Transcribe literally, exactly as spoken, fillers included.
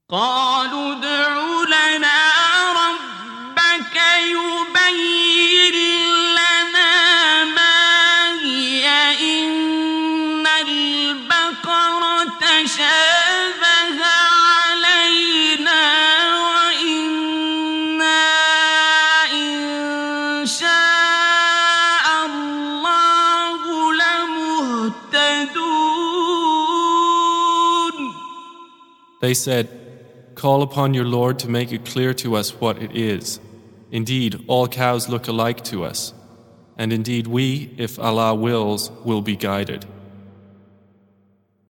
قالوا ادع لنا ربك يبين لنا ما هي إن البقرة شابه علينا وإنا إن شاء الله لمهتدون. They said, "Call upon your Lord to make it clear to us what it is. Indeed, all cows look alike to us. And indeed we, if Allah wills, will be guided."